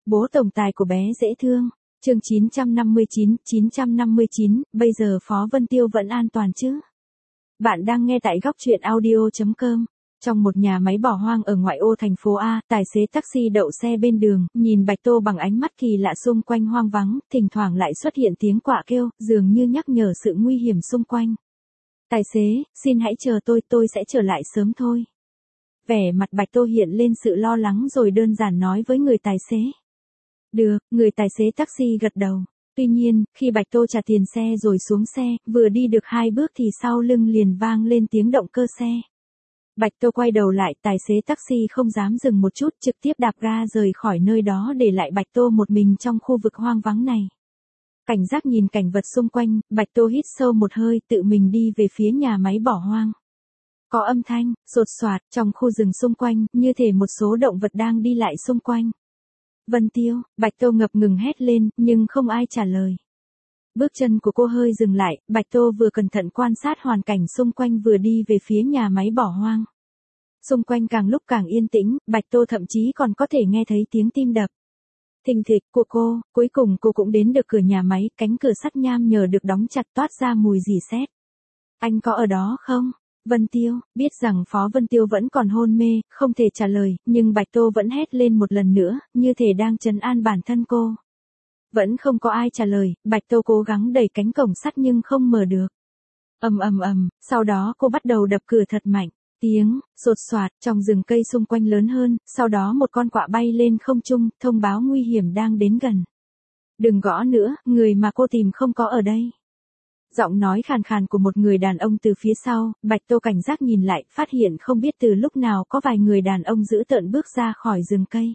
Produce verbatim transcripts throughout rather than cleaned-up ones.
Bố tổng tài của bé dễ thương. Chương chín trăm năm mươi chín, chín trăm năm mươi chín, bây giờ Phó Vân Tiêu vẫn an toàn chứ? Bạn đang nghe tại góc truyện audio chấm com. Trong một nhà máy bỏ hoang ở ngoại ô thành phố A, tài xế taxi đậu xe bên đường, nhìn Bạch Tô bằng ánh mắt kỳ lạ xung quanh hoang vắng, thỉnh thoảng lại xuất hiện tiếng quạ kêu, dường như nhắc nhở sự nguy hiểm xung quanh. Tài xế, xin hãy chờ tôi, tôi sẽ trở lại sớm thôi. Vẻ mặt Bạch Tô hiện lên sự lo lắng rồi đơn giản nói với người tài xế. Được, người tài xế taxi gật đầu. Tuy nhiên, khi Bạch Tô trả tiền xe rồi xuống xe, vừa đi được hai bước thì sau lưng liền vang lên tiếng động cơ xe. Bạch Tô quay đầu lại, tài xế taxi không dám dừng một chút, trực tiếp đạp ga rời khỏi nơi đó để lại Bạch Tô một mình trong khu vực hoang vắng này. Cảnh giác nhìn cảnh vật xung quanh, Bạch Tô hít sâu một hơi, tự mình đi về phía nhà máy bỏ hoang. Có âm thanh, sột soạt, trong khu rừng xung quanh, như thể một số động vật đang đi lại xung quanh. Vân Tiêu, Bạch Tô ngập ngừng hét lên, nhưng không ai trả lời. Bước chân của cô hơi dừng lại, Bạch Tô vừa cẩn thận quan sát hoàn cảnh xung quanh vừa đi về phía nhà máy bỏ hoang. Xung quanh càng lúc càng yên tĩnh, Bạch Tô thậm chí còn có thể nghe thấy tiếng tim đập. Thình thịch của cô, cuối cùng cô cũng đến được cửa nhà máy, cánh cửa sắt nham nhở được đóng chặt toát ra mùi rỉ sét. Anh có ở đó không? Vân Tiêu, biết rằng Phó Vân Tiêu vẫn còn hôn mê, không thể trả lời, nhưng Bạch Tô vẫn hét lên một lần nữa, như thể đang trấn an bản thân cô. Vẫn không có ai trả lời, Bạch Tô cố gắng đẩy cánh cổng sắt nhưng không mở được. Ầm ầm ầm, sau đó cô bắt đầu đập cửa thật mạnh. Tiếng sột soạt trong rừng cây xung quanh lớn hơn, sau đó một con quạ bay lên không trung, thông báo nguy hiểm đang đến gần. Đừng gõ nữa, người mà cô tìm không có ở đây. Giọng nói khàn khàn của một người đàn ông từ phía sau, Bạch Tô cảnh giác nhìn lại, phát hiện không biết từ lúc nào có vài người đàn ông dữ tợn bước ra khỏi rừng cây.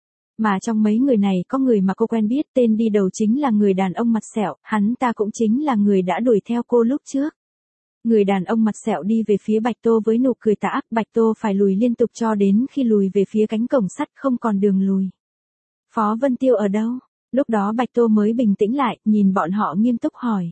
Mà trong mấy người này có người mà cô quen biết, tên đi đầu chính là người đàn ông mặt sẹo, hắn ta cũng chính là người đã đuổi theo cô lúc trước. Người đàn ông mặt sẹo đi về phía Bạch Tô với nụ cười tà ác, Bạch Tô phải lùi liên tục cho đến khi lùi về phía cánh cổng sắt không còn đường lùi. Phó Vân Tiêu ở đâu? Lúc đó Bạch Tô mới bình tĩnh lại, nhìn bọn họ nghiêm túc hỏi.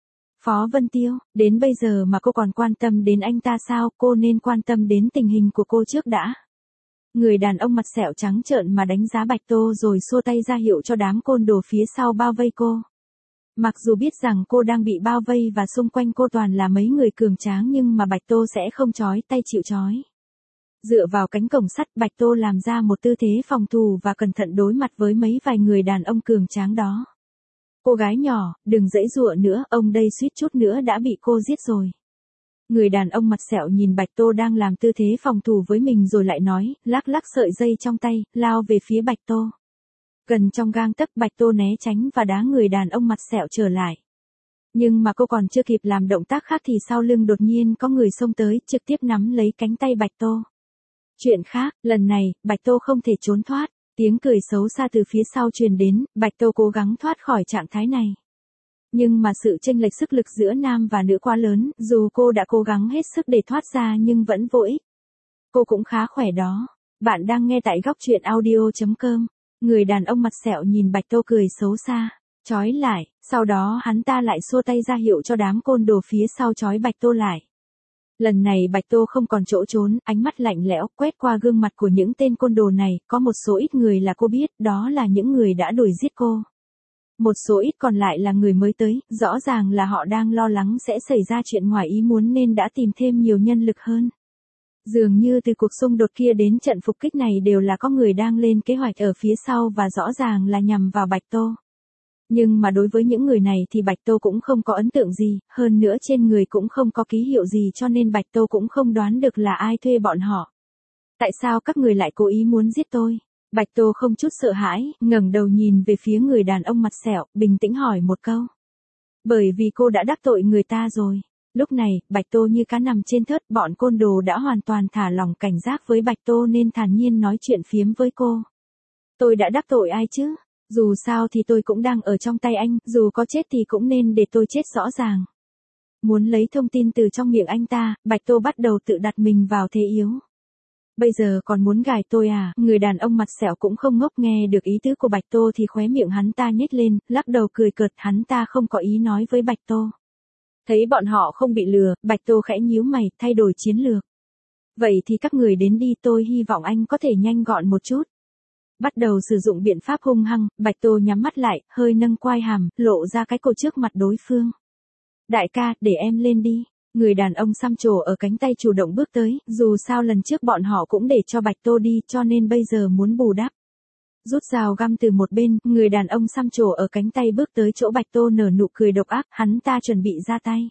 Phó Vân Tiêu, đến bây giờ mà cô còn quan tâm đến anh ta sao? Cô nên quan tâm đến tình hình của cô trước đã. Người đàn ông mặt sẹo trắng trợn mà đánh giá Bạch Tô rồi xua tay ra hiệu cho đám côn đồ phía sau bao vây cô. Mặc dù biết rằng cô đang bị bao vây và xung quanh cô toàn là mấy người cường tráng nhưng mà Bạch Tô sẽ không chói tay chịu chói. Dựa vào cánh cổng sắt, Bạch Tô làm ra một tư thế phòng thủ và cẩn thận đối mặt với mấy vài người đàn ông cường tráng đó. Cô gái nhỏ, đừng giãy giụa nữa, ông đây suýt chút nữa đã bị cô giết rồi. Người đàn ông mặt sẹo nhìn Bạch Tô đang làm tư thế phòng thủ với mình rồi lại nói, lắc lắc sợi dây trong tay, lao về phía Bạch Tô. Gần trong gang tấc, Bạch Tô né tránh và đá người đàn ông mặt sẹo trở lại. Nhưng mà cô còn chưa kịp làm động tác khác thì sau lưng đột nhiên có người xông tới, trực tiếp nắm lấy cánh tay Bạch Tô. Chuyện khác, lần này, Bạch Tô không thể trốn thoát. Tiếng cười xấu xa từ phía sau truyền đến, Bạch Tô cố gắng thoát khỏi trạng thái này. Nhưng mà sự chênh lệch sức lực giữa nam và nữ quá lớn, dù cô đã cố gắng hết sức để thoát ra nhưng vẫn vô ích. Cô cũng khá khỏe đó. Bạn đang nghe tại góc truyện audio chấm com. Người đàn ông mặt sẹo nhìn Bạch Tô cười xấu xa, trói lại, sau đó hắn ta lại xua tay ra hiệu cho đám côn đồ phía sau trói Bạch Tô lại. Lần này Bạch Tô không còn chỗ trốn, ánh mắt lạnh lẽo quét qua gương mặt của những tên côn đồ này, có một số ít người là cô biết, đó là những người đã đuổi giết cô. Một số ít còn lại là người mới tới, rõ ràng là họ đang lo lắng sẽ xảy ra chuyện ngoài ý muốn nên đã tìm thêm nhiều nhân lực hơn. Dường như từ cuộc xung đột kia đến trận phục kích này đều là có người đang lên kế hoạch ở phía sau và rõ ràng là nhằm vào Bạch Tô. Nhưng mà đối với những người này thì Bạch Tô cũng không có ấn tượng gì, hơn nữa trên người cũng không có ký hiệu gì cho nên Bạch Tô cũng không đoán được là ai thuê bọn họ. Tại sao các người lại cố ý muốn giết tôi? Bạch Tô không chút sợ hãi, ngẩng đầu nhìn về phía người đàn ông mặt sẹo, bình tĩnh hỏi một câu. Bởi vì cô đã đắc tội người ta rồi. Lúc này, Bạch Tô như cá nằm trên thớt, bọn côn đồ đã hoàn toàn thả lỏng cảnh giác với Bạch Tô nên thản nhiên nói chuyện phiếm với cô. Tôi đã đắc tội ai chứ? Dù sao thì tôi cũng đang ở trong tay anh, dù có chết thì cũng nên để tôi chết rõ ràng. Muốn lấy thông tin từ trong miệng anh ta, Bạch Tô bắt đầu tự đặt mình vào thế yếu. Bây giờ còn muốn gài tôi à? Người đàn ông mặt sẹo cũng không ngốc, nghe được ý tứ của Bạch Tô thì khóe miệng hắn ta nhếch lên, lắc đầu cười cợt, hắn ta không có ý nói với Bạch Tô. Thấy bọn họ không bị lừa, Bạch Tô khẽ nhíu mày, thay đổi chiến lược. Vậy thì các người đến đi, tôi hy vọng anh có thể nhanh gọn một chút. Bắt đầu sử dụng biện pháp hung hăng, Bạch Tô nhắm mắt lại, hơi nâng quai hàm, lộ ra cái cổ trước mặt đối phương. Đại ca, để em lên đi. Người đàn ông xăm trổ ở cánh tay chủ động bước tới, dù sao lần trước bọn họ cũng để cho Bạch Tô đi cho nên bây giờ muốn bù đắp. Rút dao găm từ một bên, người đàn ông xăm trổ ở cánh tay bước tới chỗ Bạch Tô nở nụ cười độc ác, hắn ta chuẩn bị ra tay.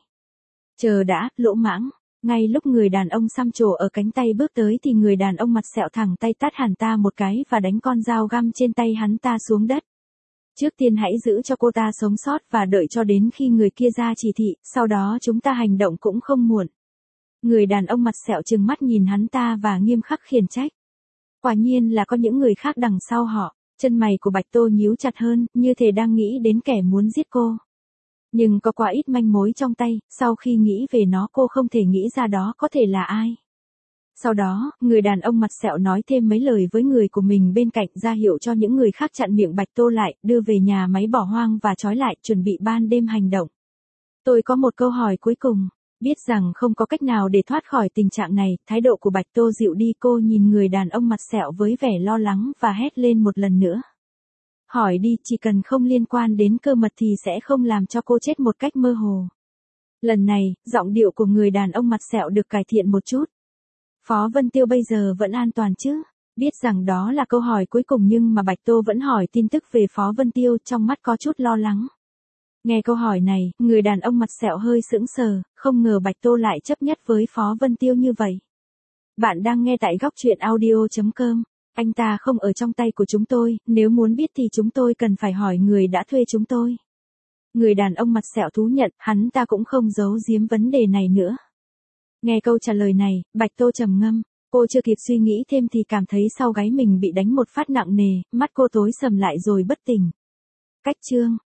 Chờ đã, lỗ mãng. Ngay lúc người đàn ông xăm trổ ở cánh tay bước tới thì người đàn ông mặt sẹo thẳng tay tát hắn ta một cái và đánh con dao găm trên tay hắn ta xuống đất. Trước tiên hãy giữ cho cô ta sống sót và đợi cho đến khi người kia ra chỉ thị, sau đó chúng ta hành động cũng không muộn. Người đàn ông mặt sẹo trừng mắt nhìn hắn ta và nghiêm khắc khiển trách. Quả nhiên là có những người khác đằng sau họ, chân mày của Bạch Tô nhíu chặt hơn, như thể đang nghĩ đến kẻ muốn giết cô. Nhưng có quá ít manh mối trong tay, sau khi nghĩ về nó cô không thể nghĩ ra đó có thể là ai. Sau đó, người đàn ông mặt sẹo nói thêm mấy lời với người của mình bên cạnh ra hiệu cho những người khác chặn miệng Bạch Tô lại, đưa về nhà máy bỏ hoang và trói lại, chuẩn bị ban đêm hành động. Tôi có một câu hỏi cuối cùng. Biết rằng không có cách nào để thoát khỏi tình trạng này, thái độ của Bạch Tô dịu đi, cô nhìn người đàn ông mặt sẹo với vẻ lo lắng và hét lên một lần nữa. Hỏi đi, chỉ cần không liên quan đến cơ mật thì sẽ không làm cho cô chết một cách mơ hồ. Lần này, giọng điệu của người đàn ông mặt sẹo được cải thiện một chút. Phó Vân Tiêu bây giờ vẫn an toàn chứ? Biết rằng đó là câu hỏi cuối cùng nhưng mà Bạch Tô vẫn hỏi tin tức về Phó Vân Tiêu, trong mắt có chút lo lắng. Nghe câu hỏi này, người đàn ông mặt sẹo hơi sững sờ, không ngờ Bạch Tô lại chấp nhất với Phó Vân Tiêu như vậy. Bạn đang nghe tại góc truyện audio chấm com. Anh ta không ở trong tay của chúng tôi, nếu muốn biết thì chúng tôi cần phải hỏi người đã thuê chúng tôi. Người đàn ông mặt sẹo thú nhận, hắn ta cũng không giấu giếm vấn đề này nữa. Nghe câu trả lời này, Bạch Tô trầm ngâm, cô chưa kịp suy nghĩ thêm thì cảm thấy sau gáy mình bị đánh một phát nặng nề, mắt cô tối sầm lại rồi bất tỉnh. Cách chương